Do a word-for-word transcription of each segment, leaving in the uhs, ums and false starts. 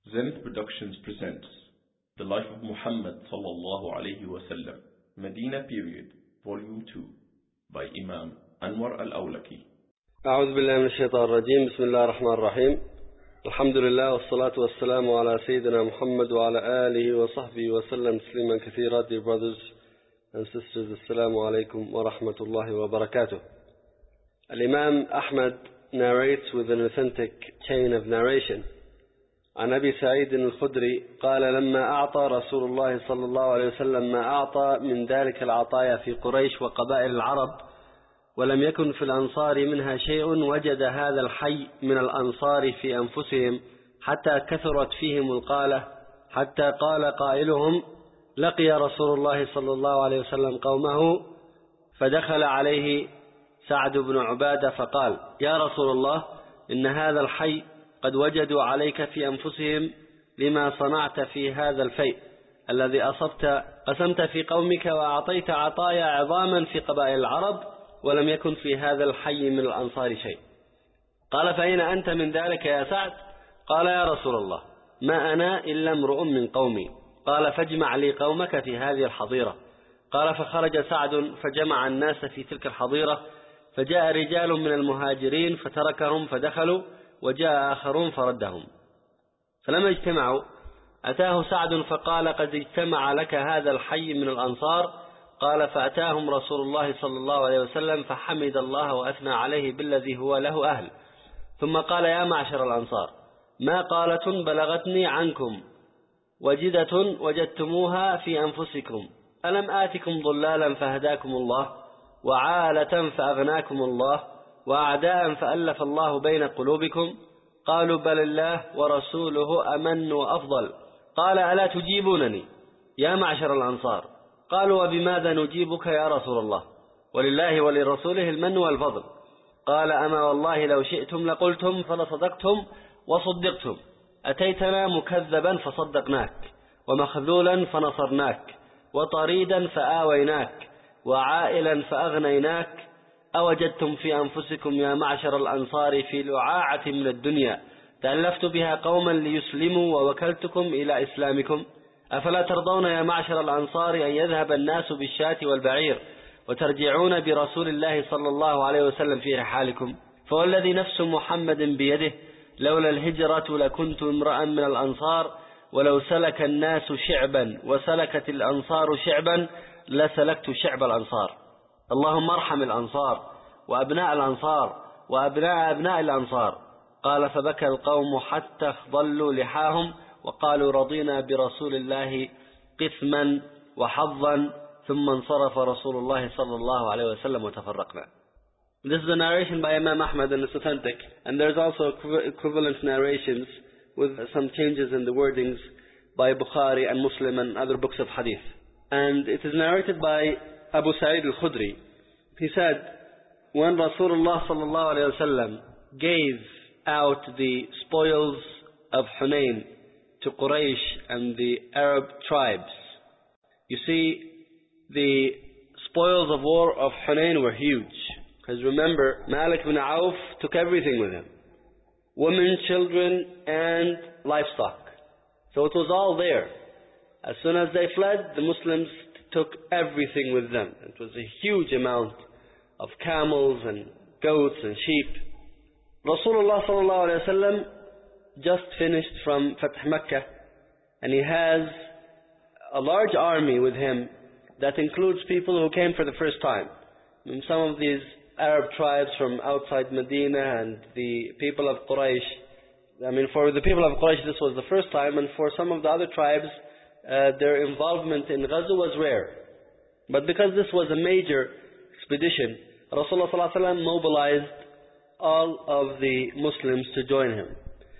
Zenith Productions presents The Life of Muhammad sallallahu alayhi wa sallam, Medina Period, Volume two, by Imam Anwar al-Awlaki. أعوذ بالله من الشيطان الرجيم. بسم الله الرحمن الرحيم. الحمد لله والصلاة والسلام على سيدنا محمد وعلى آله وصحبه وسلم تسليما كثيرا. Dear brothers and sisters, Assalamu alaikum wa rahmatullahi wa barakatuh. Al-Imam Ahmad narrates with an authentic chain of narration. عن أبي سعيد الخدري قال لما أعطى رسول الله صلى الله عليه وسلم ما أعطى من ذلك العطايا في قريش وقبائل العرب ولم يكن في الأنصار منها شيء، وجد هذا الحي من الأنصار في أنفسهم حتى كثرت فيهم القالة، حتى قال قائلهم: لقي رسول الله صلى الله عليه وسلم قومه فدخل عليه سعد بن عبادة فقال: يا رسول الله، إن هذا الحي قد وجدوا عليك في أنفسهم لما صنعت في هذا الفيء الذي أصبت قسمت في قومك وأعطيت عطايا عظاما في قبائل العرب ولم يكن في هذا الحي من الأنصار شيء. قال: فأين أنت من ذلك يا سعد؟ قال: يا رسول الله، ما أنا إلا امرؤ من قومي. قال: فاجمع لي قومك في هذه الحظيرة. قال: فخرج سعد فجمع الناس في تلك الحظيرة، فجاء رجال من المهاجرين فتركهم فدخلوا، وجاء آخرون فردهم. فلما اجتمعوا أتاه سعد فقال: قد اجتمع لك هذا الحي من الأنصار. قال: فأتاهم رسول الله صلى الله عليه وسلم فحمد الله وأثنى عليه بالذي هو له أهل، ثم قال: يا معشر الأنصار، ما قالة بلغتني عنكم وجدة وجدتموها في أنفسكم، ألم آتكم ضلالا فهداكم الله، وعالة فأغناكم الله، وأعداء فألف الله بين قلوبكم؟ قالوا: بل الله ورسوله أمن وأفضل. قال: ألا تجيبونني يا معشر الأنصار؟ قالوا: وبماذا نجيبك يا رسول الله؟ ولله ولرسوله المن والفضل. قال: أما والله لو شئتم لقلتم فلصدقتم وصدقتم، أتيتنا مكذبا فصدقناك، ومخذولا فنصرناك، وطريدا فآويناك، وعائلا فأغنيناك. أوجدتم في أنفسكم يا معشر الأنصار في لعاعة من الدنيا تألفت بها قوما ليسلموا ووكلتكم إلى إسلامكم؟ أفلا ترضون يا معشر الأنصار أن يذهب الناس بالشاة والبعير وترجعون برسول الله صلى الله عليه وسلم في رحالكم؟ فوالذي نفس محمد بيده لولا الهجرة لكنت امرأ من الأنصار، ولو سلك الناس شعبا وسلكت الأنصار شعبا لسلكت شعب الأنصار. اللهم ارحم الأنصار وأبناء الأنصار وأبناء أبناء الأنصار. قال: فبكى القوم حتى ضلوا لحاهم وقالوا: رضينا برسول الله قسما وحظا، ثم انصرف رسول الله صلى الله عليه وسلم وتفرقنا. This is a narration by Imam Ahmad and it's authentic, and there's also equivalent narrations with some changes in the wordings by Bukhari and Muslim and other books of hadith. And it is narrated by Abu Sa'id al-Khudri. He said, when Rasulullah sallallahu alayhi wa sallam gave out the spoils of Hunayn to Quraysh and the Arab tribes, you see, the spoils of war of Hunayn were huge. Because remember, Malik bin Auf took everything with him. Women, children, and livestock. So it was all there. As soon as they fled, the Muslims took everything with them. It was a huge amount of camels and goats and sheep. Rasulullah sallallahu alayhi wa sallam just finished from Fath Makkah, and he has a large army with him that includes people who came for the first time. And some of these Arab tribes from outside Medina and the people of Quraysh. I mean, for the people of Quraysh this was the first time, and for some of the other tribes uh, their involvement in Ghazwa was rare. But because this was a major expedition, Rasulullah sallallahu alaihi wasallam mobilized all of the Muslims to join him.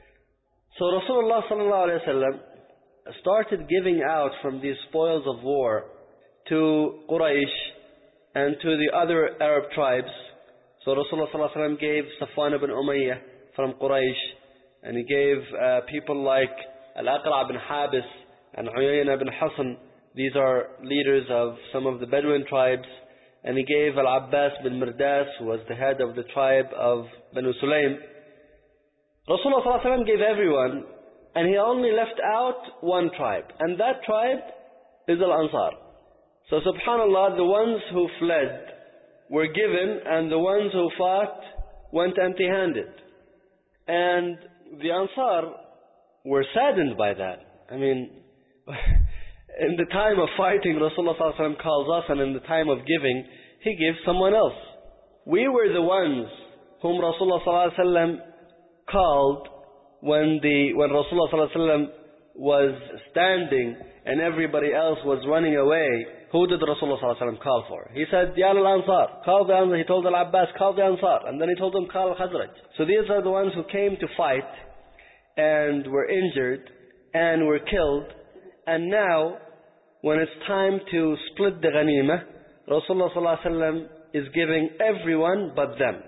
So Rasulullah sallallahu alaihi wasallam started giving out from these spoils of war to Quraysh and to the other Arab tribes. So Rasulullah sallallahu alaihi wasallam gave Safwan ibn Umayyah from Quraysh, and he gave uh, people like Al-Aqra' ibn Habis and Uyayna ibn Hasan. These are leaders of some of the Bedouin tribes. And he gave Al-Abbas bin Mirdas, who was the head of the tribe of Banu Sulaym. Rasulullah sallallahu alaihi wasallam gave everyone And he only left out one tribe. And that tribe is Al-Ansar. So subhanAllah, the ones who fled were given, and the ones who fought went empty-handed. And the Ansar were saddened by that. I mean, in the time of fighting, Rasulullah sallallahu alaihi wasallam calls us, and in the time of giving, he gives someone else. We were the ones whom Rasulullah sallallahu alaihi wasallam called when the when Rasulullah sallallahu alaihi wasallam was standing and everybody else was running away. Who did Rasulullah sallallahu alaihi wasallam call for? He said, Ya al-Ansar, call the Ansar. He told Al-Abbas, call the Ansar. And then he told them, call Al-Khazraj. So these are the ones who came to fight and were injured and were killed. And now, when it's time to split the ghanimah, Rasulullah sallallahu alaihi wasallam is giving everyone but them.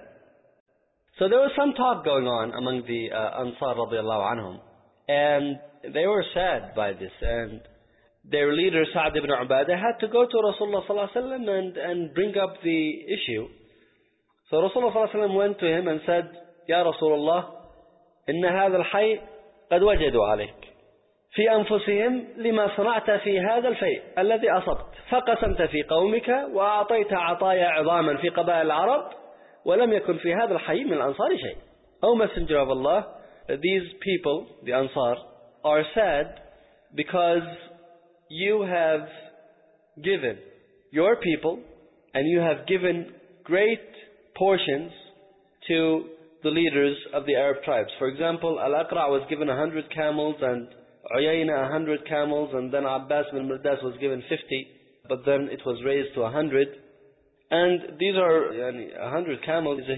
So there was some talk going on among the uh, Ansar radiallahu anhum. And they were sad by this. And their leader, Sa'd ibn Ubadah, had to go to Rasulullah sallallahu alaihi wasallam and, and bring up the issue. So Rasulullah sallallahu alaihi wasallam went to him and said, Ya Rasulullah, inna hadha al-hay qad wajadu alayk. في أنفسهم لما صنعت في هذا الفيء الذي أصبت فقسمت في قومك وأعطيت عطايا عظاما في قبائل العرب ولم يكن في هذا الحي من الأنصار شيء. O Messenger of Allah, these people, the Ansar, are sad because you have given your people and you have given great portions to the leaders of the Arab tribes. For example, Al-Aqra' was given a hundred camels, and Uyayna a hundred camels, and then Abbas bin Mirdas was given fifty, but then it was raised to a hundred. And these are, a hundred camels is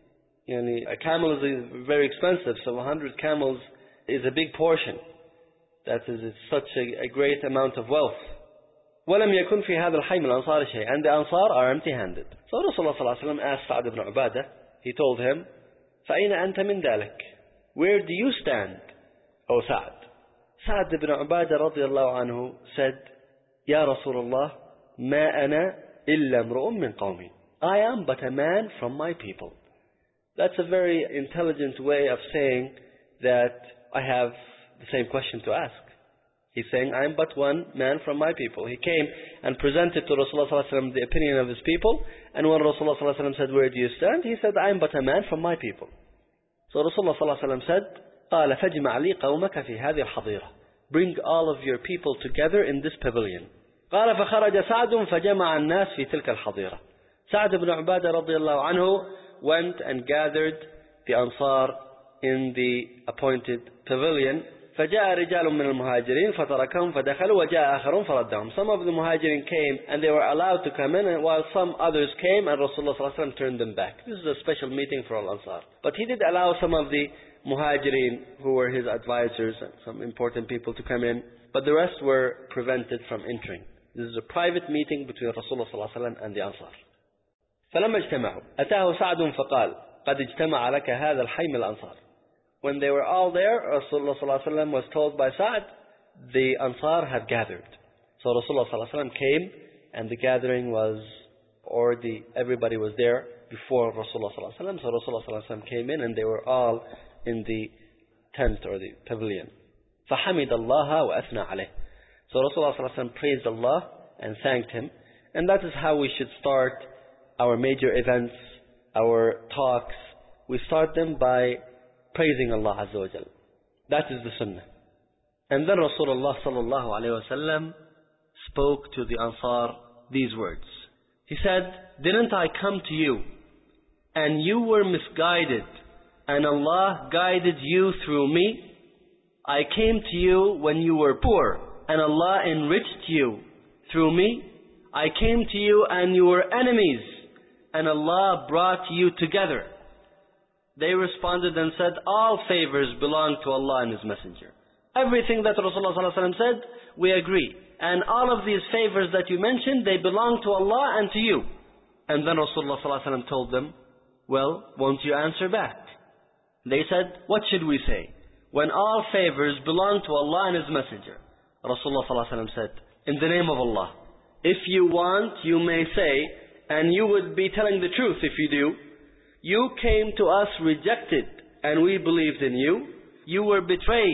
a, yani, a camel is very expensive, so a hundred camels is a big portion. That is, it's such a, a great amount of wealth. وَلَمْ يَكُنْ فِي هَذَا الْحَيْ مِنْ الْأَنصَارِ شَيْءٍ. And the Ansar are empty-handed. So Rasulullah sallallahu alaihi wasallam asked Sa'd ibn Ubadah, he told him, فَأَيْنَ أَنْتَ مِنْ ذَلِكَ? Where do you stand, O Sa'd? Sa'd ibn Ubadah radiallahu anhu said, Ya Rasulullah, مَا أَنَا إِلَّا امْرُؤٌ مِّن قَوْمِي. I am but a man from my people. That's a very intelligent way of saying that I have the same question to ask. He's saying, I am but one man from my people. He came and presented to Rasulullah sallallahu alaihi wasallam the opinion of his people, and when Rasulullah sallallahu alaihi wasallam said, where do you stand? He said, I am but a man from my people. So Rasulullah sallallahu alaihi wasallam said, قال فاجمع لي قومك في هذه الحظيرة. Bring all of your people together in this pavilion. قال فخرج سعد فجمع الناس في تلك الحظيرة. Sa'd ibn Ubadah radiallahu anhu went and gathered the Ansar in the appointed pavilion. فجاء رجال من المهاجرين فتركهم فدخلوا وجاء آخرون فردهم. Some of the muhajirin came and they were allowed to come in, while some others came and Rasulullah sallallahu alaihi wasallam turned them back. This is a special meeting for Al-Ansar. But he did allow some of the muhajirin who were his advisors and some important people to come in, but the rest were prevented from entering. This is a private meeting between Rasulullah sallallahu alaihi wasallam and the Ansar. فلما اجتمعوا أتاه سعد فقال قد اجتمع لك هذا الحي من الأنصار. When they were all there, Rasulullah sallallahu alaihi wasallam was told by Sa'd, the Ansar had gathered. So Rasulullah sallallahu alaihi wasallam came, and the gathering was, or the everybody was there before Rasulullah sallallahu alaihi wasallam. So Rasulullah sallallahu alaihi wasallam came in, and they were all in the tent or the pavilion. فحمد الله وأثنى عليه. So Rasulullah sallallahu alaihi wasallam praised Allah and thanked Him, and that is how we should start our major events, our talks. We start them by praising Allah Azza wa Jal. That is the sunnah. And then Rasulullah sallallahu alayhi wa sallam spoke to the Ansar these words. He said, didn't I come to you and you were misguided and Allah guided you through me? I came to you when you were poor and Allah enriched you through me. I came to you and you were enemies and Allah brought you together. They responded and said, all favors belong to Allah and His Messenger. Everything that Rasulullah sallallahu alaihi wasallam said, we agree. And all of these favors that you mentioned, they belong to Allah and to you. And then Rasulullah sallallahu alaihi wasallam told them, well, won't you answer back? They said, what should we say? When all favors belong to Allah and His Messenger. Rasulullah sallallahu alaihi wasallam said, in the name of Allah, if you want, you may say, and you would be telling the truth if you do, you came to us rejected and we believed in you. You were betrayed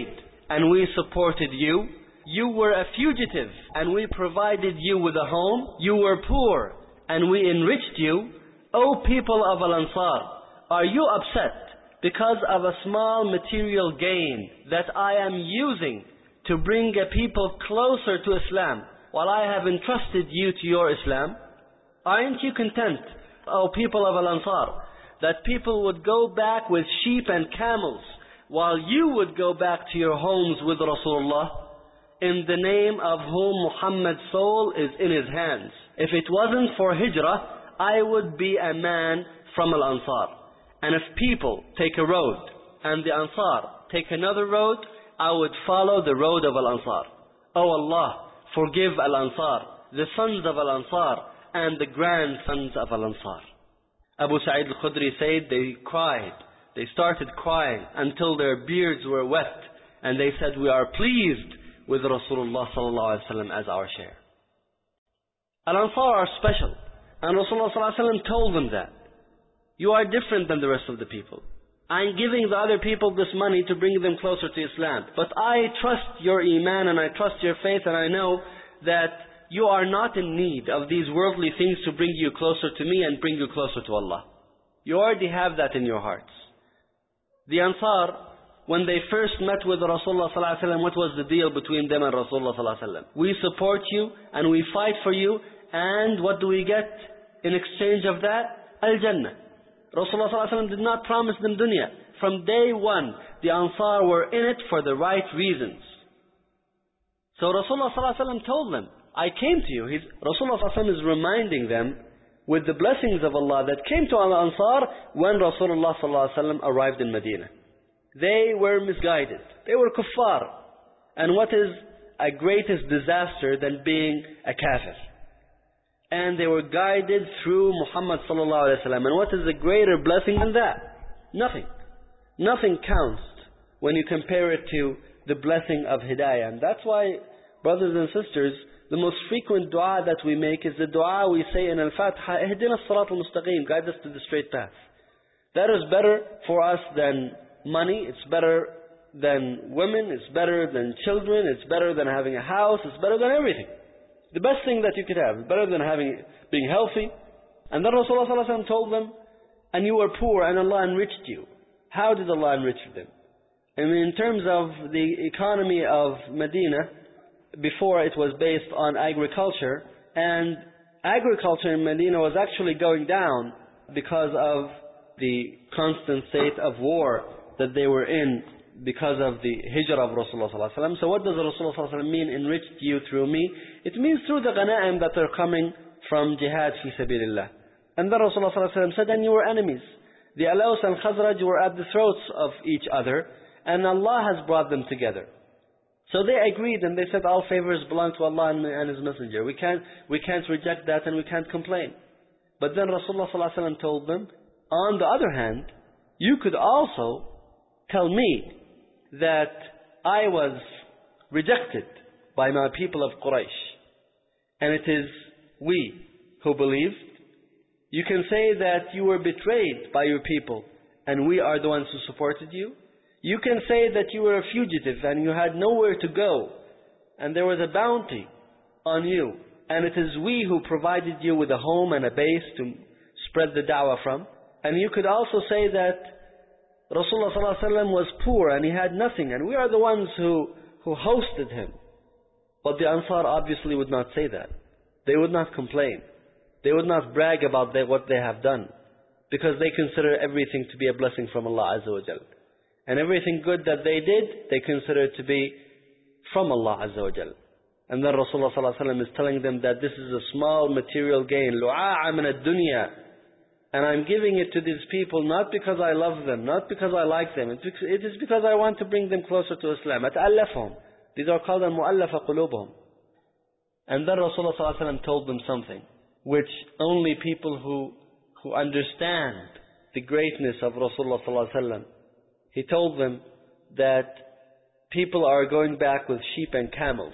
and we supported you. You were a fugitive, and we provided you with a home. You were poor, and we enriched you. O people of Al-Ansar, are you upset because of a small material gain that I am using to bring a people closer to Islam, while I have entrusted you to your Islam? Aren't you content, O people of Al-Ansar, that people would go back with sheep and camels, while you would go back to your homes with Rasulullah, in the name of whom Muhammad's soul is in his hands? If it wasn't for Hijrah, I would be a man from Al-Ansar. And if people take a road, and the Ansar take another road, I would follow the road of Al-Ansar. O Allah, forgive Al-Ansar, the sons of Al-Ansar, and the grandsons of Al-Ansar. Abu Sa'id al-Khudri said they cried. They started crying until their beards were wet. And they said, we are pleased with Rasulullah sallallahu alaihi wasallam as our share. Al-Ansar are special. And Rasulullah sallallahu alaihi wasallam told them that. You are different than the rest of the people. I'm giving the other people this money to bring them closer to Islam. But I trust your Iman and I trust your faith, and I know that you are not in need of these worldly things to bring you closer to me and bring you closer to Allah. You already have that in your hearts. The Ansar, when they first met with Rasulullah sallallahu alaihi wasallam, what was the deal between them and Rasulullah sallallahu alaihi wasallam? We support you and we fight for you, and what do we get in exchange of that? Al-Jannah. Rasulullah sallallahu alaihi wasallam did not promise them dunya. From day one, the Ansar were in it for the right reasons. So Rasulullah sallallahu alaihi wasallam told them, I came to you. He's, Rasulullah sallallahu alaihi wasallam is reminding them with the blessings of Allah that came to Al-Ansar when Rasulullah sallallahu alaihi wasallam arrived in Medina. They were misguided. They were kuffar. And what is a greatest disaster than being a kafir? And they were guided through Muhammad sallallahu alaihi wasallam. And what is a greater blessing than that? Nothing. Nothing counts when you compare it to the blessing of hidayah. And that's why, brothers and sisters, the most frequent dua that we make is the dua we say in Al-Fatiha, Ihdina as-sirat al-mustaqim, guide us to the straight path. That is better for us than money, it's better than women, it's better than children, it's better than having a house, it's better than everything. The best thing that you could have, better than having being healthy. And then Rasulullah sallallahu alaihi wasallam told them, and you were poor and Allah enriched you. How did Allah enrich them? I mean, in terms of the economy of Medina, before it was based on agriculture, and agriculture in Medina was actually going down because of the constant state of war that they were in because of the hijrah of Rasulullah sallallahu alaihi wasallam. So what does Rasulullah sallallahu alaihi wasallam mean, enriched you through me? It means through the ghanaim that are coming from jihad fi sabilillah. And then Rasulullah sallallahu alaihi wasallam said, and you were enemies. The Alaus and Khazraj were at the throats of each other, and Allah has brought them together. So they agreed and they said, all favors belong to Allah and His Messenger. We can't, we can't reject that and we can't complain. But then Rasulullah sallallahu alaihi wasallam told them, on the other hand, you could also tell me that I was rejected by my people of Quraysh, and it is we who believed. You can say that you were betrayed by your people, and we are the ones who supported you. You can say that you were a fugitive and you had nowhere to go, and there was a bounty on you, and it is we who provided you with a home and a base to spread the da'wah from. And you could also say that Rasulullah sallallahu alaihi wasallam was poor and he had nothing, and we are the ones who, who hosted him. But the Ansar obviously would not say that. They would not complain. They would not brag about they, what they have done, because they consider everything to be a blessing from Allah Azza wa Jal. And everything good that they did, they consider it to be from Allah Azza wa Jal. And then Rasulullah sallallahu alaihi wasallam is telling them that this is a small material gain, lu'a'a min ad-dunya. And I'm giving it to these people not because I love them, not because I like them. It is because I want to bring them closer to Islam. أتألفهم. These are called المؤلفة قلوبهم. And then Rasulullah sallallahu alaihi wasallam told them something which only people who who understand the greatness of Rasulullah sallallahu alaihi wasallam. He told them that people are going back with sheep and camels,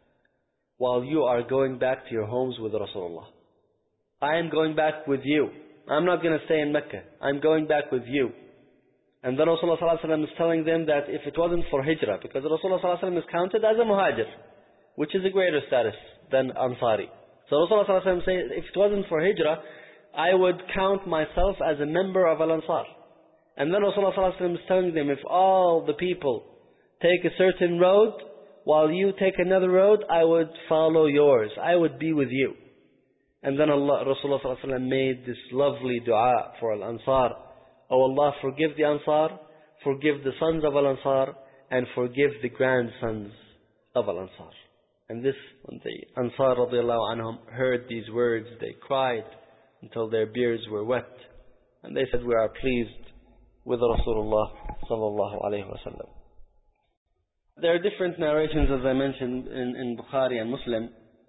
while you are going back to your homes with Rasulullah. I am going back with you. I'm not going to stay in Mecca. I'm going back with you. And then Rasulullah sallallahu alaihi wasallam is telling them that if it wasn't for hijrah, because Rasulullah sallallahu alaihi wasallam is counted as a muhajir, which is a greater status than Ansari. So Rasulullah sallallahu alaihi wasallam says, if it wasn't for hijrah, I would count myself as a member of Al-Ansar. And then Rasulullah sallallahu alaihi wasallam is telling them, if all the people take a certain road, while you take another road, I would follow yours. I would be with you. And then Allah, Rasulullah sallallahu alaihi wasallam made this lovely dua for Al-Ansar. Oh Allah, forgive the Ansar, forgive the sons of Al-Ansar, and forgive the grandsons of Al-Ansar. And this, when the Ansar radiallahu anhum heard these words, they cried until their beards were wet. And they said, we are pleased with Rasulullah sallallahu alayhi wa sallam. There are different narrations, as I mentioned, in, in Bukhari and Muslim.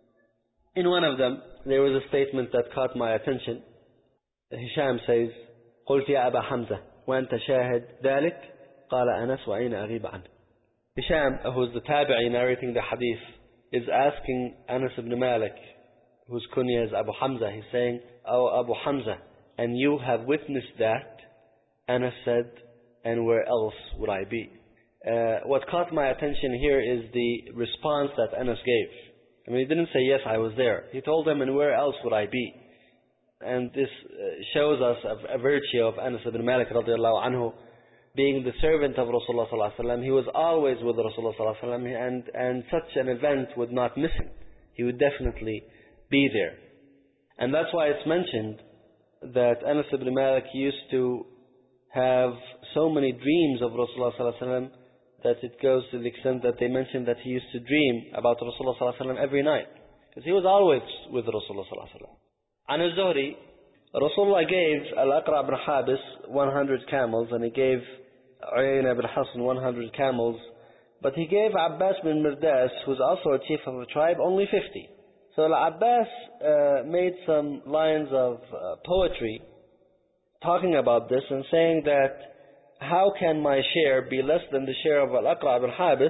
In one of them, there was a statement that caught my attention. Hisham says, قلت يا أبا حمزة وأنت شاهد ذلك قال أنس وأين أغيب عنه. Hisham, who is the tabi'i narrating the hadith, is asking Anas ibn Malik, whose kunya is Abu Hamza. He's saying, oh Abu Hamza, and you have witnessed that? Anas said, and where else would I be? Uh, what caught my attention here is the response that Anas gave. I mean, he didn't say, yes, I was there. He told them, and where else would I be? And this shows us a, a virtue of Anas ibn Malik radiallahu anhu, being the servant of Rasulullah sallallahu alaihi wasallam. He was always with Rasulullah sallallahu alaihi wasallam, and, and such an event would not miss him. He would definitely be there. And that's why it's mentioned that Anas ibn Malik used to have so many dreams of Rasulullah sallallahu alaihi wasallam that it goes to the extent that they mentioned that he used to dream about Rasulullah sallallahu alaihi wasallam every night, because he was always with Rasulullah sallallahu alaihi wasallam. An al-Zuhri, Rasulullah gave Al-Aqra ibn Habis one hundred camels, and he gave Uyayna ibn Hasn one hundred camels, but he gave Abbas bin Mirdas, who's also a chief of a tribe, only fifty. So Al-Abbas uh, made some lines of uh, poetry talking about this and saying that how can my share be less than the share of Al-Aqra ibn Habis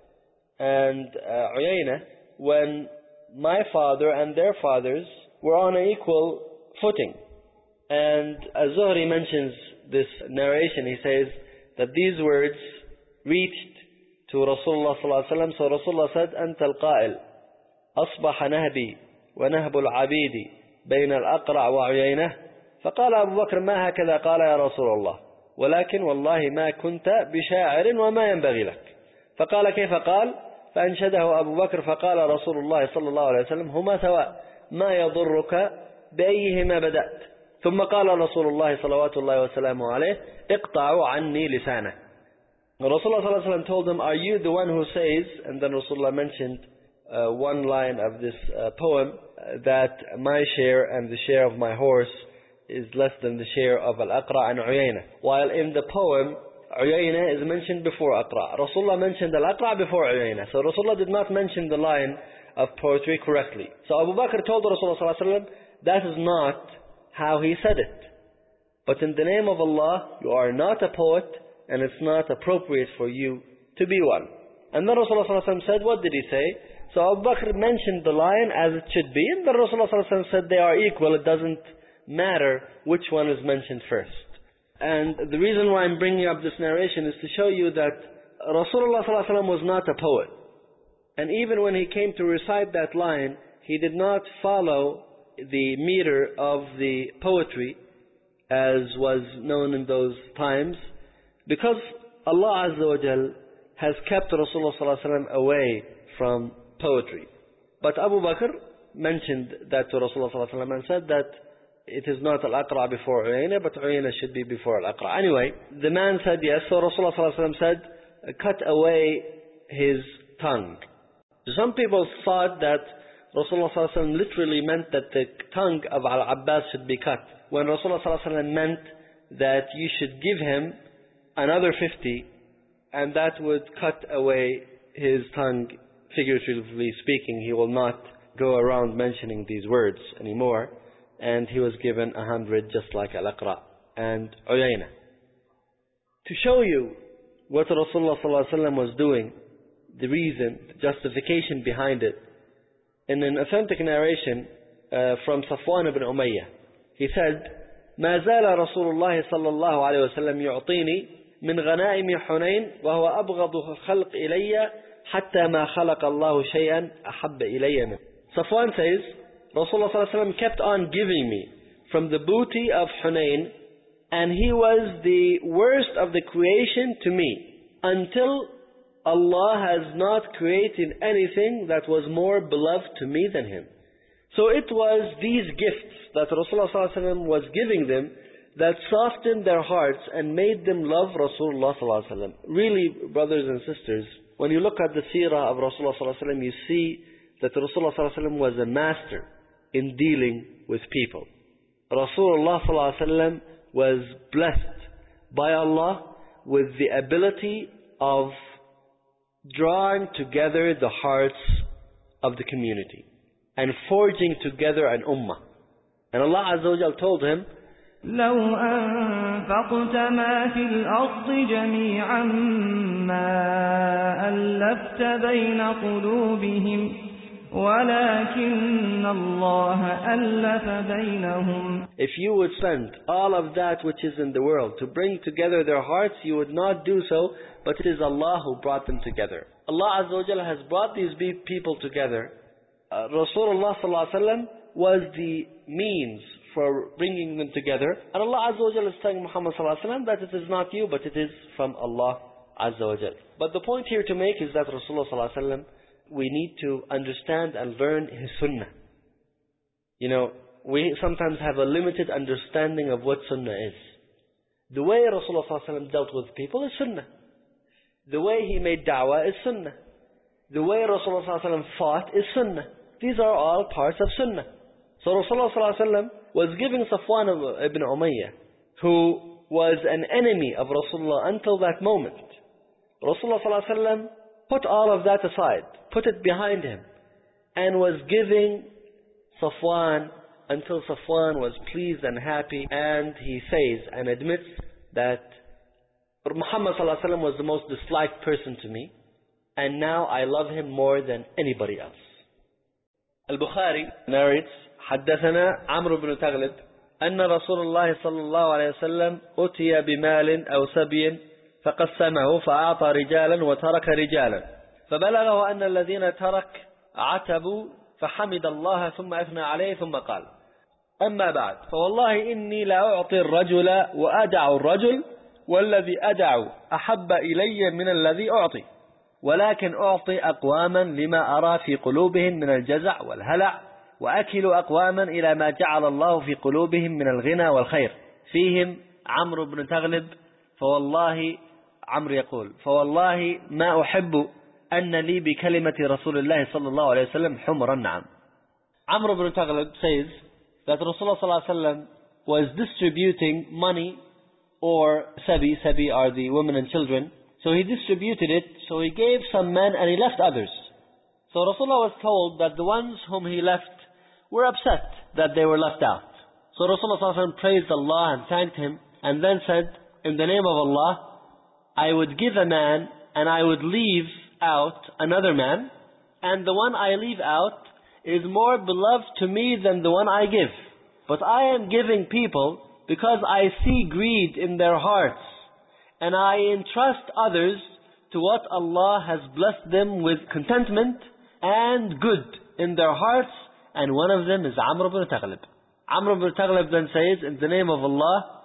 and uh, Uyayna when my father and their fathers were on an equal footing. And Az-Zuhri mentions this narration. He says that these words reached to Rasulullah sallallahu alaihi wasallam. So Rasulullah said, أنت القائل أصبح نهبي ونهب العبيد بين الأقرع وعيينة. فقال أبو بكر ما هكذا قال يا رسول الله ولكن والله ما كنت بشاعر وما ينبغي لك. فقال كيف قال؟ فأنشده أبو بكر فقال رسول الله صلى الله عليه وسلم هما سواء ما يضرك بأيهما بدأت. ثم قال رسول الله صلوات الله وسلامه عليه اقطعوا عني لسانه. Rasulullah صلى الله عليه وسلم told him, are you the one who says, and then Rasulullah mentioned uh, one line of this uh, poem, uh, that my share and the share of my horse is less than the share of Al-Aqra and Uyayna. While in the poem, Uyayna is mentioned before Aqra. Rasulullah mentioned Al-Aqra before Uyayna. So Rasulullah did not mention the line of poetry correctly. So Abu Bakr told Rasulullah sallallahu alaihi wasallam, that is not how he said it. But in the name of Allah, you are not a poet, and it's not appropriate for you to be one. And then Rasulullah sallallahu alaihi wasallam said, what did he say? So Abu Bakr mentioned the line as it should be, and then Rasulullah sallallahu alaihi wasallam said they are equal, it doesn't matter which one is mentioned first. And the reason why I'm bringing up this narration is to show you that Rasulullah sallallahu alaihi wasallam was not a poet. And even when he came to recite that line, he did not follow the meter of the poetry as was known in those times, because Allah Azza wa Jal has kept Rasulullah sallallahu alaihi wasallam away from poetry. But Abu Bakr mentioned that to Rasulullah sallallahu alaihi wasallam and said that it is not Al-Aqra before Uyayna, but Uyayna should be before Al-Aqra. Anyway, the man said yes, so Rasulullah sallallahu alaihi wasallam said, cut away his tongue. Some people thought that Rasulullah sallallahu alaihi wasallam literally meant that the tongue of Al-Abbas should be cut, when Rasulullah sallallahu alaihi wasallam meant that you should give him another fifty, and that would cut away his tongue, figuratively speaking. He will not go around mentioning these words anymore, and he was given a hundred just like Al-Aqra and Uyayna. To show you what Rasulullah sallallahu alaihi wasallam was doing, the reason, the justification behind it, in an authentic narration uh, from Safwan ibn Umayyah, he said, ما زال رسول الله صلى الله عليه وسلم يعطيني من غنائم حنين وهو أبغض الخلق إلي حتى ما خلق الله شيئا أحب إلي منه. Safwan says, Rasulullah sallallahu alaihi wasallam kept on giving me from the booty of Hunayn, and he was the worst of the creation to me until Allah has not created anything that was more beloved to me than him. So it was these gifts that Rasulullah sallallahu alaihi wasallam was giving them that softened their hearts and made them love Rasulullah sallallahu alaihi wasallam. Really, brothers and sisters, when you look at the seerah of Rasulullah sallallahu alaihi wasallam, you see that Rasulullah sallallahu alaihi wasallam was a master in dealing with people. Rasulullah sallallahu alaihi wasallam was blessed by Allah with the ability of drawing together the hearts of the community and forging together an ummah. And Allah Azza wa Jal told him, لو أنفقت ما في الأرض جميعا ما ألفت بين قلوبهم ولكن الله ألف بينهم. If you would spend all of that which is in the world to bring together their hearts, you would not do so, but it is Allah who brought them together. Allah Azza wa Jalla has brought these people together. Uh, Rasulullah sallallahu alaihi wasallam was the means for bringing them together. And Allah Azza wa Jalla is telling Muhammad sallallahu alaihi wasallam that it is not you, but it is from Allah Azza wa Jalla. But the point here to make is that Rasulullah sallallahu alaihi wasallam, we need to understand and learn his sunnah. You know, we sometimes have a limited understanding of what sunnah is. The way Rasulullah sallallahu alaihi wasallam dealt with people is sunnah. The way he made da'wah is sunnah. The way Rasulullah sallallahu alaihi wasallam fought is sunnah. These are all parts of sunnah. So Rasulullah sallallahu alaihi wasallam was giving Safwan ibn Umayyah, who was an enemy of Rasulullah until that moment. Rasulullah sallallahu alaihi wasallam put all of that aside, put it behind him, and was giving Safwan until Safwan was pleased and happy, and he says and admits that Muhammad sallallahu alaihi wasallam was the most disliked person to me, and now I love him more than anybody else. Al-Bukhari narrates, حدثنا عمرو بن تغلب أن رسول الله صلى الله عليه وسلم أتي بمال أو سبي فقسمه فأعطى رجالا وترك رجالا فبلغه أن الذين ترك عتبوا فحمد الله ثم أثنى عليه ثم قال أما بعد فوالله إني لا أعطي الرجل وأدع الرجل والذي أدع أحب إلي من الذي أعطي ولكن أعطي أقواما لما أرى في قلوبهم من الجزع والهلع وأكل أقواما إلى ما جعل الله في قلوبهم من الغنى والخير فيهم عمرو بن تغلب فوالله عمرو يقول فوالله ما أحب أن لي بكلمة رسول الله صلى الله عليه وسلم حمر النعم. Amr ibn Taghlib says that Rasulullah sallallahu alaihi wasallam was distributing money, or sabi, sabi are the women and children. So he distributed it, so he gave some men and he left others. So Rasulullah was told that the ones whom he left were upset that they were left out. So Rasulullah sallallahu alaihi wasallam praised Allah and thanked him, and then said, in the name of Allah, I would give a man and I would leave out another man, and the one I leave out is more beloved to me than the one I give. But I am giving people because I see greed in their hearts, and I entrust others to what Allah has blessed them with contentment and good in their hearts, and one of them is Amr ibn Taghlib. Amr ibn Taghlib then says, in the name of Allah,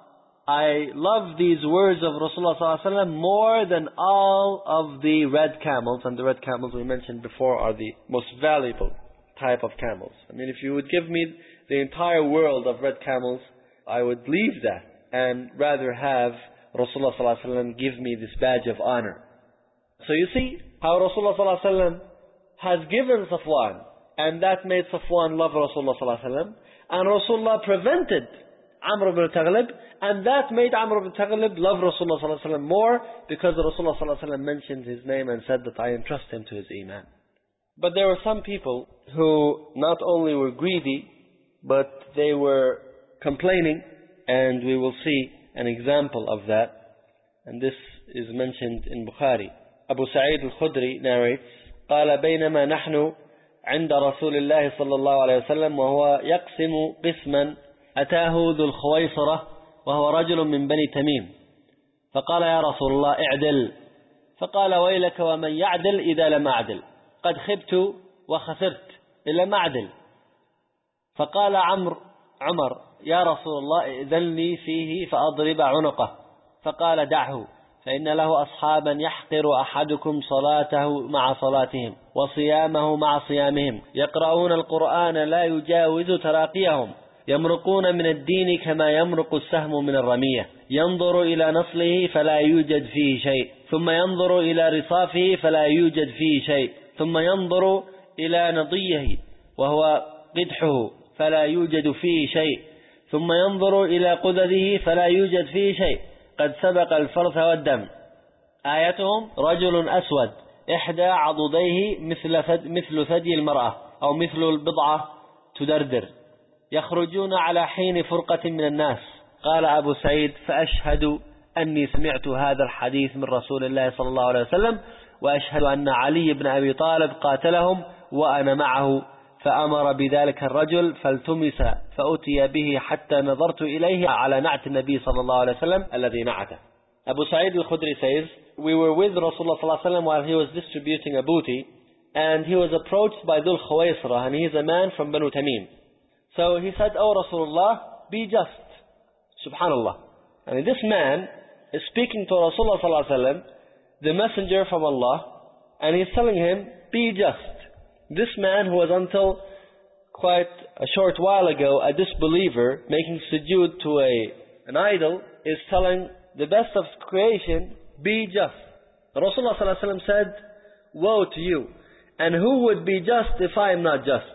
I love these words of Rasulullah sallallahu alaihi wasallam more than all of the red camels, and the red camels we mentioned before are the most valuable type of camels. I mean, if you would give me the entire world of red camels, I would leave that and rather have Rasulullah sallallahu alaihi wasallam give me this badge of honor. So you see how Rasulullah sallallahu alaihi wasallam has given Safwan, and that made Safwan love Rasulullah sallallahu alaihi wasallam, and Rasulullah prevented Amr ibn Taghlib, and that made Amr ibn Taghlib love Rasulullah sallallahu alaihi wasallam more, because Rasulullah sallallahu alaihi wasallam mentioned his name and said that I entrust him to his iman. But there were some people who not only were greedy, but they were complaining, and we will see an example of that, and this is mentioned in Bukhari. Abu Sa'id al-Khudri narrates, قال بينما نحن عند رسول الله صلى الله عليه وسلم وهو يقسم قسما أتاه ذو الخويصرة وهو رجل من بني تميم فقال يا رسول الله اعدل. فقال ويلك ومن يعدل إذا لم أعدل، قد خبت وخسرت إن لم أعدل. فقال عمرو عمر يا رسول الله ائذن لي فيه فأضرب عنقه. فقال دعه فإن له أصحابا يحقر أحدكم صلاته مع صلاتهم وصيامه مع صيامهم، يقرؤون القرآن لا يجاوز تراقيهم، يمرقون من الدين كما يمرق السهم من الرمية، ينظر إلى نصله فلا يوجد فيه شيء، ثم ينظر إلى رصافه فلا يوجد فيه شيء، ثم ينظر إلى نضيه وهو قدحه فلا يوجد فيه شيء، ثم ينظر إلى قدده فلا يوجد فيه شيء، قد سبق الفرث والدم. آيتهم رجل أسود إحدى عضديه مثل مثل ثدي المرأة أو مثل البضعة تدردر، يخرجون على حين فرقة من الناس. قال أبو سعيد فأشهد أني سمعت هذا الحديث من رسول الله صلى الله عليه وسلم، وأشهد أن علي بن أبي طالب قاتلهم وأنا معه. فأمر بذلك الرجل فالتمس فأتي به حتى نظرت إليه على نعت النبي صلى الله عليه وسلم الذي نعته. Abu Sa'id al-Khudri says, we were with Rasulullah sallallahu alaihi wasallam while he was distributing a booty, and he was approached by Dhul Khawaisra, and he is a man from Banu Tamim. So he said, oh Rasulullah, be just. Subhanallah. And this man is speaking to Rasulullah sallallahu alaihi wasallam, the messenger from Allah, and he's telling him, be just. This man who was until quite a short while ago a disbeliever, making sujood to a, an idol, is telling the best of creation, be just. Rasulullah sallallahu alaihi wasallam said, woe to you, and who would be just if I am not just?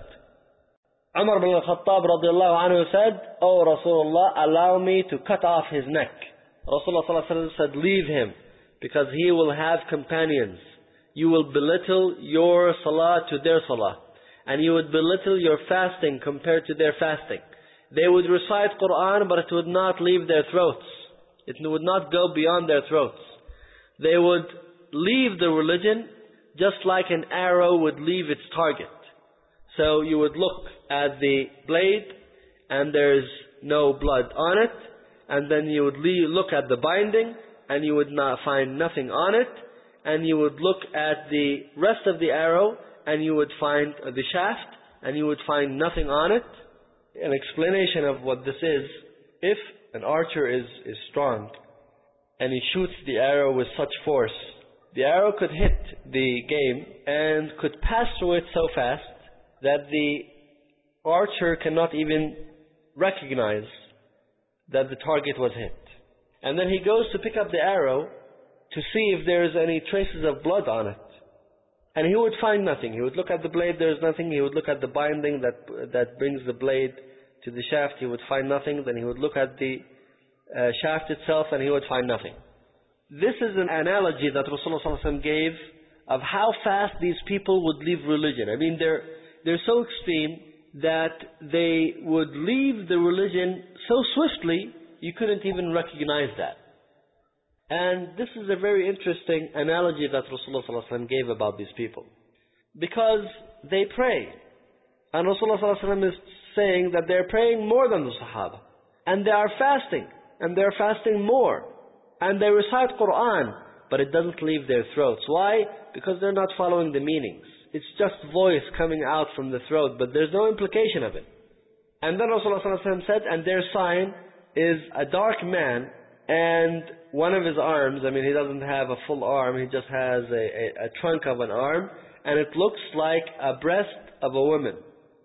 Umar ibn al-Khattab radiallahu anhu said, oh Rasulullah, allow me to cut off his neck. Rasulullah sallallahu alaihi wasallam said, leave him, because he will have companions. You will belittle your salah to their salah, and you would belittle your fasting compared to their fasting. They would recite Quran, but it would not leave their throats. It would not go beyond their throats. They would leave the religion just like an arrow would leave its target. So you would look at the blade, and there's no blood on it, and then you would look at the binding, and you would not find nothing on it, and you would look at the rest of the arrow, and you would find the shaft, and you would find nothing on it. An explanation of what this is, if an archer is, is strong, and he shoots the arrow with such force, the arrow could hit the game, and could pass through it so fast, that the archer cannot even recognize that the target was hit. And then he goes to pick up the arrow, to see if there is any traces of blood on it. And he would find nothing. He would look at the blade, there is nothing. He would look at the binding that that brings the blade to the shaft, he would find nothing. Then he would look at the uh, shaft itself, and he would find nothing. This is an analogy that Rasulullah sallallahu alaihi wasallam gave of how fast these people would leave religion. I mean, they're, they're so extreme that they would leave the religion so swiftly, you couldn't even recognize that. And this is a very interesting analogy that Rasulullah sallallahu alaihi wasallam gave about these people. Because they pray. And Rasulullah sallallahu alaihi wasallam is saying that they're praying more than the Sahaba. And they are fasting. And they're fasting more. And they recite Quran. But it doesn't leave their throats. Why? Because they're not following the meanings. It's just voice coming out from the throat, but there's no implication of it. And then Rasulullah sallallahu alaihi wasallam said, and their sign is a dark man, and one of his arms, I mean, he doesn't have a full arm, he just has a, a, a trunk of an arm, and it looks like a breast of a woman.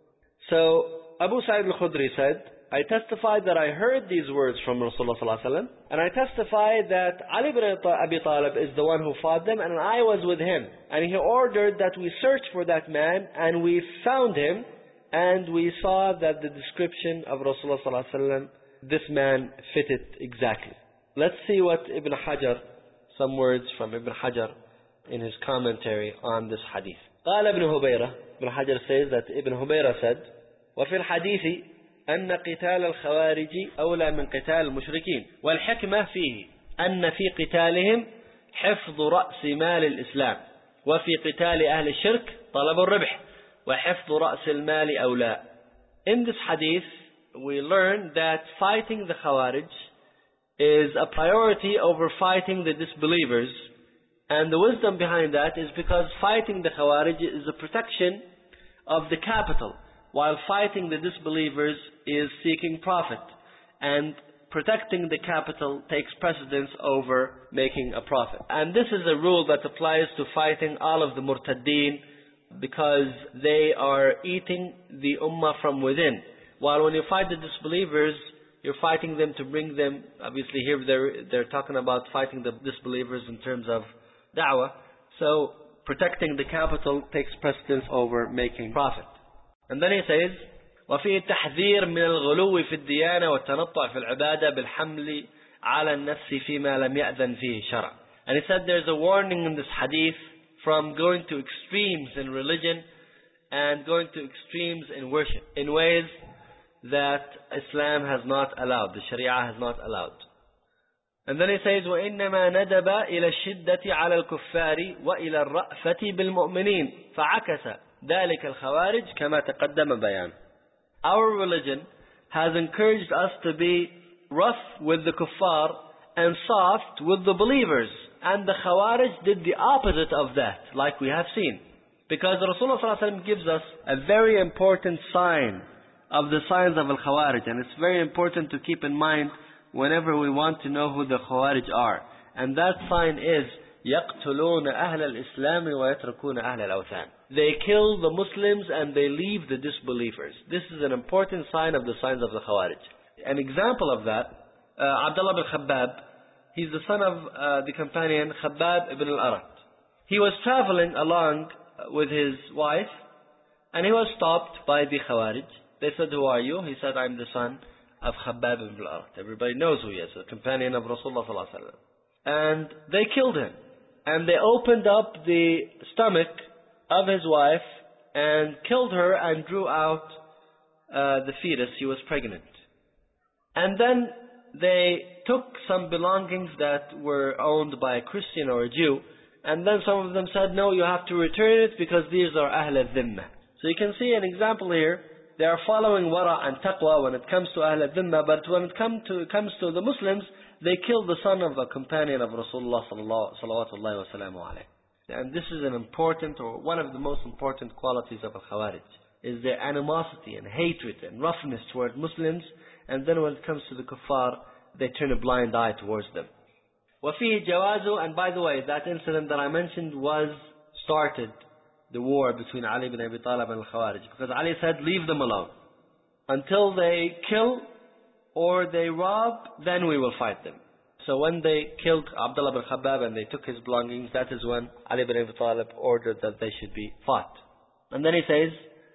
So Abu Sa'id al-Khudri said, I testified that I heard these words from Rasulullah sallallahu alaihi wasallam, and I testified that Ali ibn Abi Talib is the one who fought them, and I was with him. And he ordered that we search for that man, and we found him, and we saw that the description of Rasulullah sallallahu alaihi wasallam, this man fitted exactly. Let's see what Ibn Hajar, some words from Ibn Hajar in his commentary on this hadith. قال ابن هبيرة, Ibn Hajar says that Ibn Hubayra said, وفي الحديث أن قتال الخوارج أولى من قتال المشركين والحكمة فيه أن في قتالهم حفظ رأس مال الإسلام وفي قتال أهل الشرك طلب الربح وحفظ رأس المال أولى. In this hadith we learn that fighting the Khawarij is a priority over fighting the disbelievers. And the wisdom behind that is because fighting the Khawarij is a protection of the capital, while fighting the disbelievers is seeking profit. And protecting the capital takes precedence over making a profit. And this is a rule that applies to fighting all of the murtaddeen, because they are eating the ummah from within. While when you fight the disbelievers, you're fighting them to bring them, obviously here they're, they're talking about fighting the disbelievers in terms of da'wah. So protecting the capital takes precedence over making profit. And then he says, وفيه التحذير من الغلو في الديانة والتنطع في العبادة بالحمل على النفس فيما لم يأذن فيه الشرع. And he said there's a warning in this hadith from going to extremes in religion and going to extremes in worship in ways that Islam has not allowed, the Sharia has not allowed. And then he says, وإنما ندب إلى الشدة على الكفار وإلى الرأفة بالمؤمنين فعكس ذلك الخوارج كما تقدم بيان. Our religion has encouraged us to be rough with the kuffar and soft with the believers. And the Khawarij did the opposite of that, like we have seen. Because Rasulullah sallallahu alaihi wasallam gives us a very important sign of the signs of Al-Khawarij. And it's very important to keep in mind whenever we want to know who the Khawarij are. And that sign is يَقْتُلُونَ أَهْلَ الْإِسْلَامِ وَيَتْرَكُونَ أَهْلَ الْأَوْثَانِ. They kill the Muslims and they leave the disbelievers. This is an important sign of the signs of the Khawarij. An example of that, uh, Abdullah bin Khabbab, he's the son of uh, the companion Khabbab ibn al-Arat. He was traveling along with his wife and he was stopped by the Khawarij. They said, who are you? He said, I'm the son of Khabbab ibn al-Arat. Everybody knows who he is, a companion of Rasulullah sallallahu alaihi wasallam. And they killed him. And they opened up the stomach of his wife and killed her and drew out uh, the fetus. She was pregnant. And then they took some belongings that were owned by a Christian or a Jew, and then some of them said, no, you have to return it because these are Ahl al-Dhimma. So you can see an example here. They are following wara and taqwa when it comes to Ahl al-Dhimma, but when it come to, comes to the Muslims, they killed the son of a companion of Rasulullah sallallahu alaihi wasallam. And this is an important, or one of the most important qualities of Al-Khawarij, is their animosity and hatred and roughness towards Muslims, and then when it comes to the kuffar, they turn a blind eye towards them. وَفِيهِ جَوَازُ. And by the way, that incident that I mentioned was started, the war between Ali ibn Abi Talib and Al-Khawarij, because Ali said, leave them alone. Until they kill or they rob, then we will fight them. So when they killed Abdullah bin Khabbab and they took his belongings, that is when Ali ibn Abi Talib ordered that they should be fought. And then he says,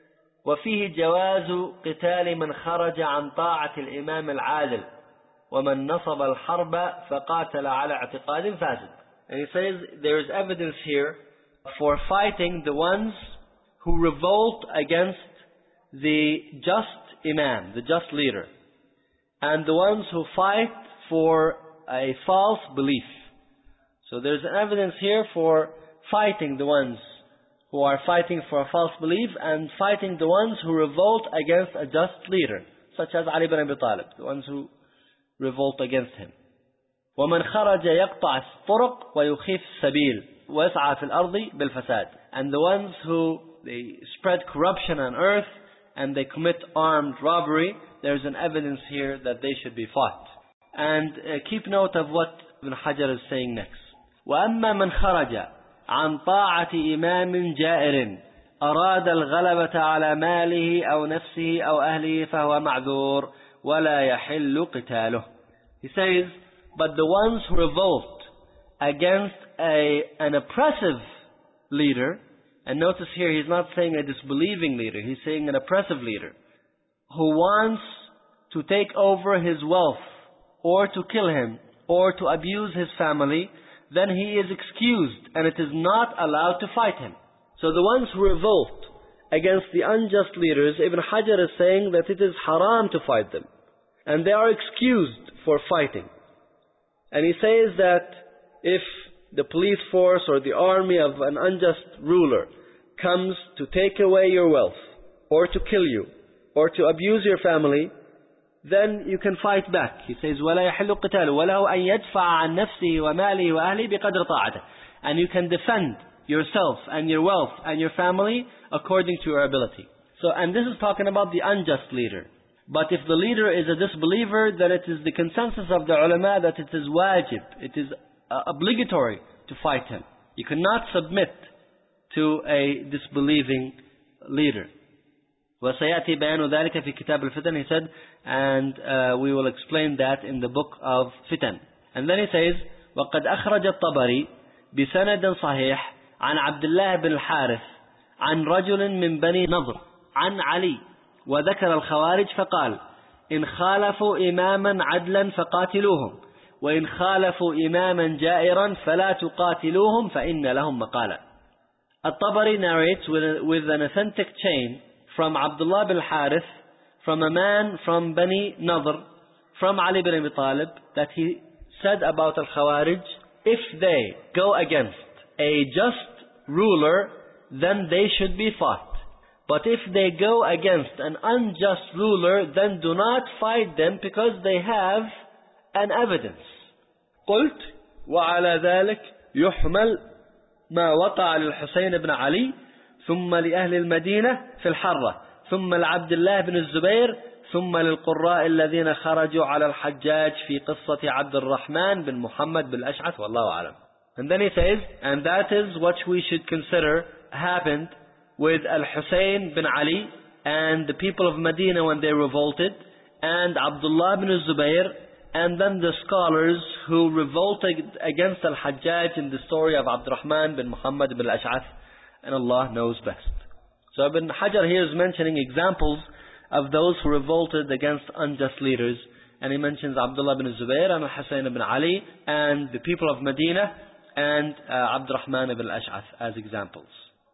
وَفِيهِ جَوَازُ قِتَالِ مَنْ خَرَجَ عَنْ طَاعَةِ الْإِمَامِ الْعَادِلِ وَمَنْ نَصَبَ الْحَرْبَ فَقَاتَلَ عَلَى اعْتِقَادٍ فَاسِدٍ. And he says there is evidence here for fighting the ones who revolt against the just imam, the just leader, and the ones who fight for a false belief. So there's an evidence here for fighting the ones who are fighting for a false belief and fighting the ones who revolt against a just leader, such as Ali ibn Abi Talib, the ones who revolt against him. وَمَنْ خَرَجَ يَقْطَعَ الطُّرُقْ وَيُخِفْ السَّبِيلِ وَيَسْعَى فِي الْأَرْضِ بِالْفَسَادِ. And the ones who they spread corruption on earth and they commit armed robbery, there's an evidence here that they should be fought. And uh, keep note of what Ibn Hajar is saying next. وَأَمَّا مَنْ خَرَجَ عَنْ طَاعَةِ إِمَامٍ جَائِرٍ أَرَادَ الْغَلَبَةَ عَلَى مَالِهِ أَوْ نَفْسِهِ أَوْ أَهْلِهِ فَهُوَ مَعْذُورٌ وَلَا يَحِلُّ قِتَالُهُ. He says, but the ones who revolt against a, an oppressive leader, and notice here he's not saying a disbelieving leader, he's saying an oppressive leader, who wants to take over his wealth, or to kill him, or to abuse his family, then he is excused, and it is not allowed to fight him. So the ones who revolt against the unjust leaders, Ibn Hajar is saying that it is haram to fight them, and they are excused for fighting. And he says that if the police force or the army of an unjust ruler comes to take away your wealth, or to kill you, or to abuse your family, then you can fight back. He says, وَلَا يَحِلُّ قِتَالُ وَلَهُ أَن يَدْفَعَ عَنْ نَفْسِهِ وَمَالِهِ وَأَهْلِهِ بِقَدْرِ طَاعَتِهِ. And you can defend yourself and your wealth and your family according to your ability. So, and this is talking about the unjust leader. But if the leader is a disbeliever, then it is the consensus of the ulama that it is wajib, it is uh, obligatory to fight him. You cannot submit to a disbelieving leader. وَسَيَأْتِي بَيَانُ ذَلِكَ فِي كِتَابِ الْفِتَنِ, he said, and uh, we will explain that in the book of Fitan. And then he says, وَقَدْ أَخْرَجَ الطَّبَرِي بِسَنَدٍ صَحِيحٍ عن عبد الله بن الحارث عن رجل من بني نضر عن علي وذكر الخوارج فقال إن خالفوا إماما عدلا فقاتلوهم وإن خالفوا إماما جائرا فلا تقاتلوهم فإن لهم مقالا. At-Tabari narrates with, a, with an authentic chain from Abdullah bin Harith, from a man from Bani Nadr, from Ali bin Abi Talib, that he said about Al-Khawarij, if they go against a just ruler, then they should be fought. But if they go against an unjust ruler, then do not fight them because they have an evidence. قلت وعلى ذلك يحمل ما وقع للحسين بن علي ثم لأهل المدينة في الحرة ثم لعبد الله بن الزبير ثم للقراء الذين خرجوا على الحجاج في قصة عبد الرحمن بن محمد بن الأشعث والله أعلم. And then he says, and that is what we should consider happened with Al-Husayn bin Ali and the people of Medina when they revolted, and Abdullah bin Zubayr, and then the scholars who revolted against Al-Hajjaj in the story of Abdurrahman bin Muhammad bin Al-Ash'ath, and Allah knows best. So Ibn Hajar here is mentioning examples of those who revolted against unjust leaders, and he mentions Abdullah bin Zubayr and Al-Husayn bin Ali and the people of Medina and uh, Abdurrahman bin Al-Ash'ath as examples.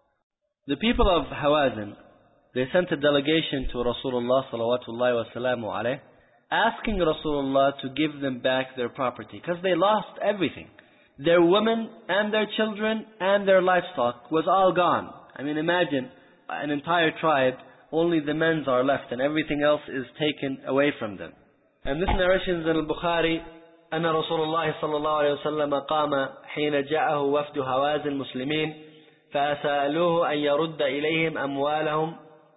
The people of Hawazin, they sent a delegation to Rasulullah salawatullahi wa salamu alayhi, asking Rasulullah to give them back their property, because they lost everything. Their women and their children and their livestock was all gone. I mean, imagine an entire tribe, only the men's are left and everything else is taken away from them. And this narration is in Al-Bukhari, أن رسول الله صلى الله عليه وسلم قام حين جاءه وفد هوازن المسلمين فسألوه أن يرد إليهم أموالهم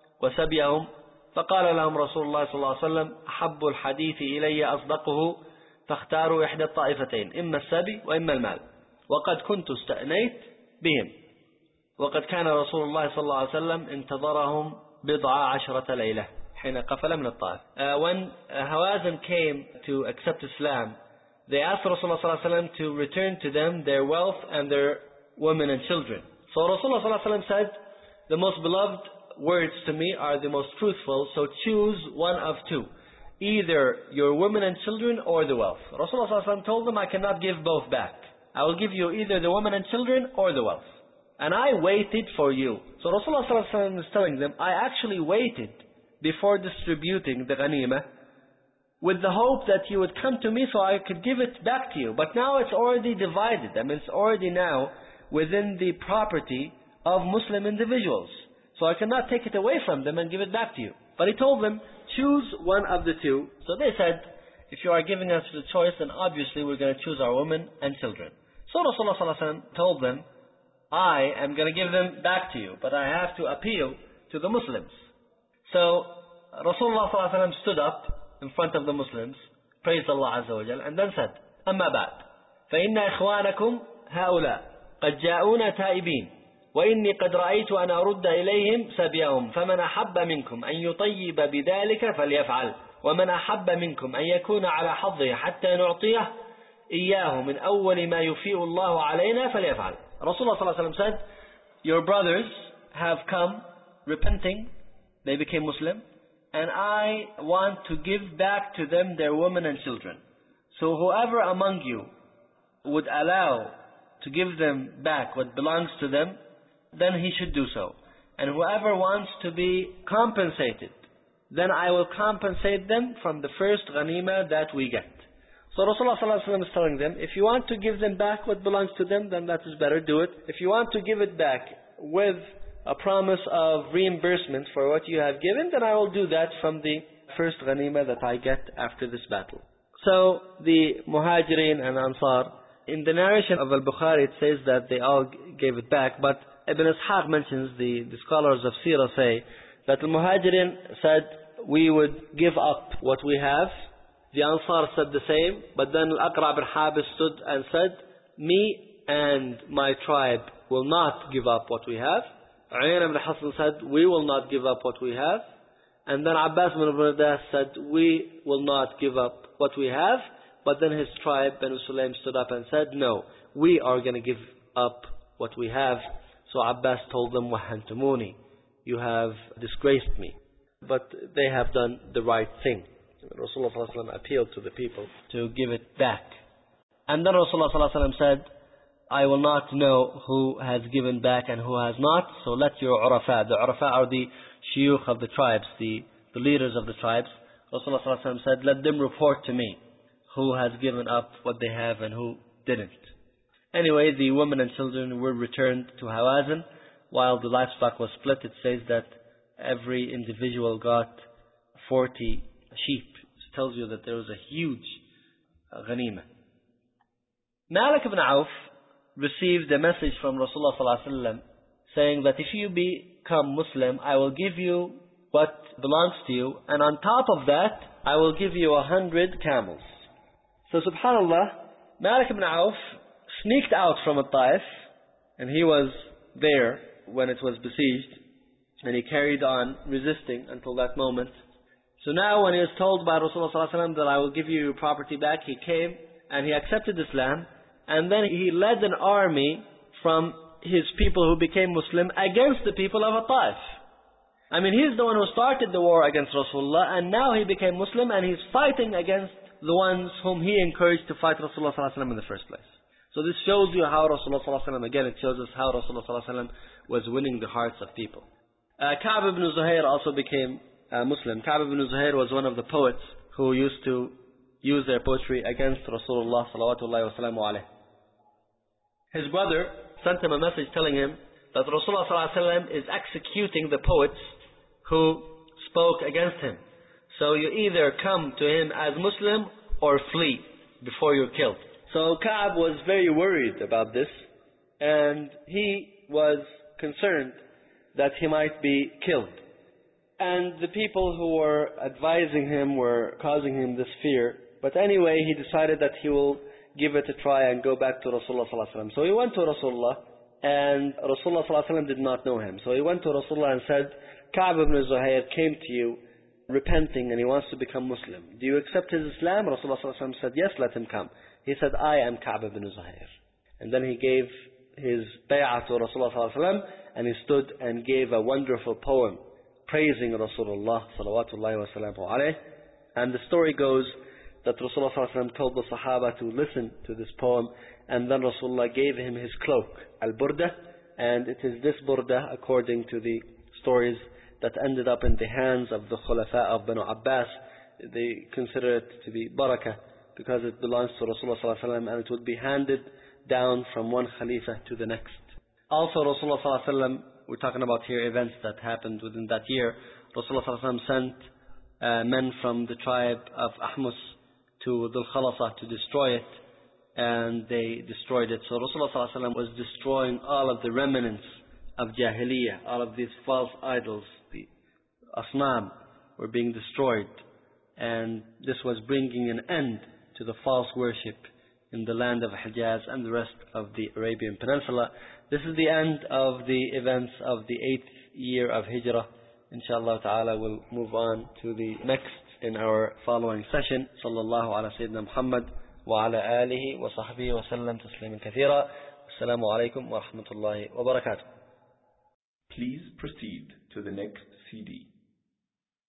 وسبيهم فقال لهم رسول الله صلى الله عليه وسلم أحب الحديث إلي أصدقه فاختاروا إحدى الطائفتين إما السبي وإما المال وقد كنت استأنيت بهم وقد كان رسول الله صلى الله عليه وسلم انتظرهم بضع عشرة ليلة حين قفل من الطائف. uh, When uh, Hawazin came to accept Islam, they asked Rasulullah صلى الله عليه وسلم to return to them their wealth and their women and children. So Rasulullah صلى الله عليه وسلم said, the most beloved words to me are the most truthful, so choose one of two, either your women and children or the wealth. Rasulullah صلى الله عليه وسلم told them, I cannot give both back. I will give you either the women and children or the wealth. And I waited for you. So Rasulullah صلى الله عليه وسلم is telling them, I actually waited before distributing the ghanimah with the hope that you would come to me so I could give it back to you. But now it's already divided. I mean, it's already now within the property of Muslim individuals. So I cannot take it away from them and give it back to you. But he told them, choose one of the two. So they said, if you are giving us the choice, then obviously we're going to choose our women and children. So Rasulullah sallallahu alaihi wasallam told them, I am going to give them back to you, but I have to appeal to the Muslims. So Rasulullah sallallahu alaihi wasallam stood up in front of the Muslims, praised Allah Azza wa Jal, and then said, أما بعد فإن إخوانكم هؤلاء قد جاءونا تائبين وإني قد رأيت أن أرد إليهم سبيهم فمن أحب منكم أن يطيب بذلك فليفعل ومن أحب منكم أن يكون على حظه حتى نعطيه إياه من أول ما يفيء الله علينا فليفعل. Rasulullah sallallahu alaihi wasallam said, your brothers have come repenting, they became Muslim, and I want to give back to them their women and children. So whoever among you would allow to give them back what belongs to them, then he should do so. And whoever wants to be compensated, then I will compensate them from the first ghanima that we get. So Rasulullah sallallahu alaihi wasallam is telling them, if you want to give them back what belongs to them, then that is better, do it. If you want to give it back with a promise of reimbursement for what you have given, then I will do that from the first ghanima that I get after this battle. So the Muhajirin and Ansar, in the narration of Al-Bukhari, it says that they all gave it back, but Ibn Ishaq mentions, the, the scholars of Sirah say, that the Muhajirin said, we would give up what we have. The Ansar said the same, but then Al-Aqra' bin Habis stood and said, me and my tribe will not give up what we have. Uyayna ibn Hasan said, we will not give up what we have. And then Abbas ibn Burdah said, we will not give up what we have. But then his tribe, Banu Sulaym, stood up and said, no, we are going to give up what we have. So Abbas told them, وَحَنْتُمُونِ, you have disgraced me. But they have done the right thing. Rasulullah appealed to the people to give it back. And then Rasulullah said, I will not know who has given back and who has not, so let your Urafa, the Urafa are the shuyukh of the tribes, the, the leaders of the tribes. Rasulullah said, let them report to me who has given up what they have and who didn't. Anyway, the women and children were returned to Hawazin, while the livestock was split. It says that every individual got forty sheep. It tells you that there was a huge uh, ghanimah. Malik ibn Auf received a message from Rasulullah sallallahu alaihi wasallam saying that if you become Muslim, I will give you what belongs to you, and on top of that, I will give you a hundred camels. So subhanallah, Malik ibn Auf sneaked out from Al-Taif, and he was there when it was besieged, and he carried on resisting until that moment. So now when he was told by Rasulullah sallallahu alaihi wasallam that I will give you your property back, he came and he accepted Islam, and then he led an army from his people who became Muslim against the people of Al-Taif. I mean, he's the one who started the war against Rasulullah, and now he became Muslim and he's fighting against the ones whom he encouraged to fight Rasulullah sallallahu alaihi wasallam in the first place. So this shows you how Rasulullah sallallahu alaihi wasallam, again it shows us how Rasulullah sallallahu alaihi wasallam was winning the hearts of people. Uh, Ka'b ibn Zuhair also became uh, Muslim. Ka'b ibn Zuhair was one of the poets who used to use their poetry against Rasulullah sallallahu alaihi wasallam. His brother sent him a message telling him that Rasulullah sallallahu alaihi wasallam is executing the poets who spoke against him. So you either come to him as Muslim or flee before you're killed. So Ka'b was very worried about this, and he was concerned that he might be killed. And the people who were advising him were causing him this fear. But anyway, he decided that he will give it a try and go back to Rasulullah sallallahu alaihi wasallam. So he went to Rasulullah, and Rasulullah sallallahu alaihi wasallam did not know him. So he went to Rasulullah and said, Ka'b ibn Zuhair came to you repenting and he wants to become Muslim. Do you accept his Islam? Rasulullah sallallahu alaihi wasallam said, yes, let him come. He said, I am Ka'b ibn Zuhair. And then he gave his bay'ah to Rasulullah sallallahu alaihi wasallam, and he stood and gave a wonderful poem praising Rasulullah sallallahu alaihi wasallam. And the story goes that Rasulullah sallallahu alaihi wasallam told the Sahaba to listen to this poem, and then Rasulullah gave him his cloak, al-burda, and it is this burda, according to the stories, that ended up in the hands of the Khulafa of Banu Abbas. They consider it to be barakah because it belongs to Rasulullah sallallahu alaihi wasallam, and it would be handed down from one Khalifa to the next. Also Rasulullah sallallahu alaihi wasallam, we're talking about here events that happened within that year. Rasulullah sallallahu alaihi wasallam sent uh, men from the tribe of Ahmus to Dhul Khalasa to destroy it, and they destroyed it. So Rasulullah sallallahu alaihi wasallam was destroying all of the remnants of Jahiliyyah, all of these false idols, the Asnam were being destroyed, and this was bringing an end to the false worship in the land of Hijaz and the rest of the Arabian Peninsula. This is the end of the events of the eighth year of Hijrah. Inshallah ta'ala we'll move on to the next in our following session. Sallallahu ala Sayyidina Muhammad wa ala alihi wa sahbihi wa sallam tasliman kathira. Assalamu alaikum wa rahmatullahi wa barakatuh. Please proceed to the next C D.